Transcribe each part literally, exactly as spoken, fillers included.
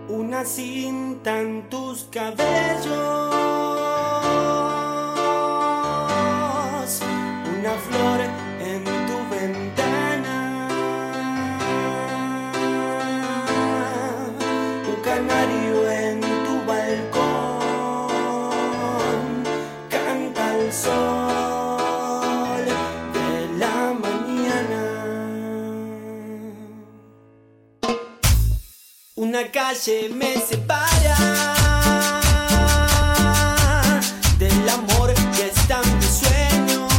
Una cinta en tus cabellos, una flor en tu ventana, un canario en tu balcón, canta el sol de la mañana. Una calle me separa del amor que está en mis sueños.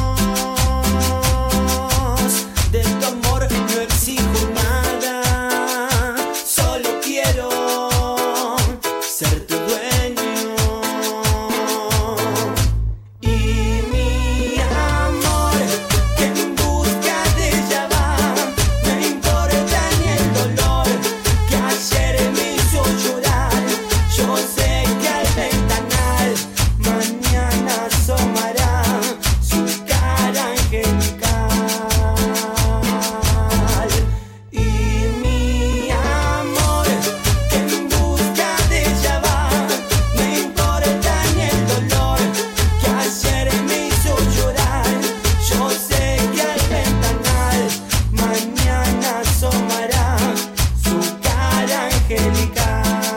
De tu amor no exijo nada, solo quiero ser tu dueño. Y mi amor, que en busca de ella va, no importa ni el dolor que ayer me hizo llorar. Yo sé que al ventanal mañana asomará su cara angelical. Y mi amor, que en busca de ella va, no importa ni el dolor que ayer me hizo llorar. Yo sé que al ventanal mañana asomará su cara angelical.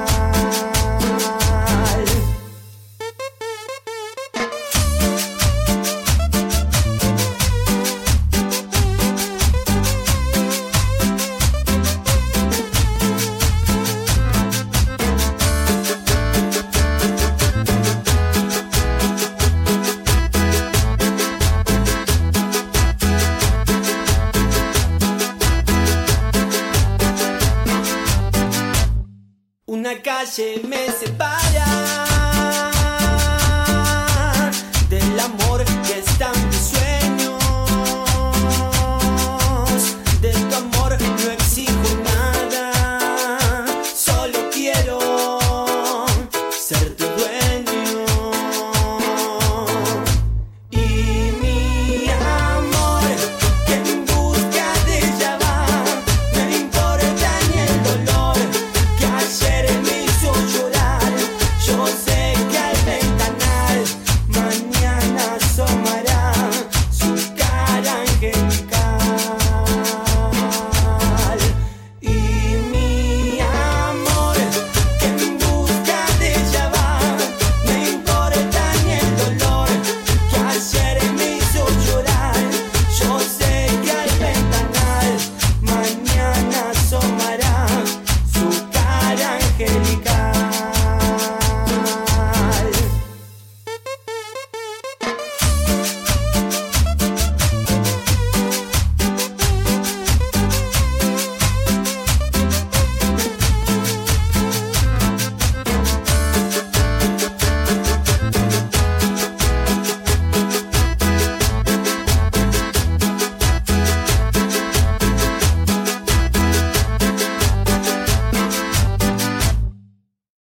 Una calle me separa del amor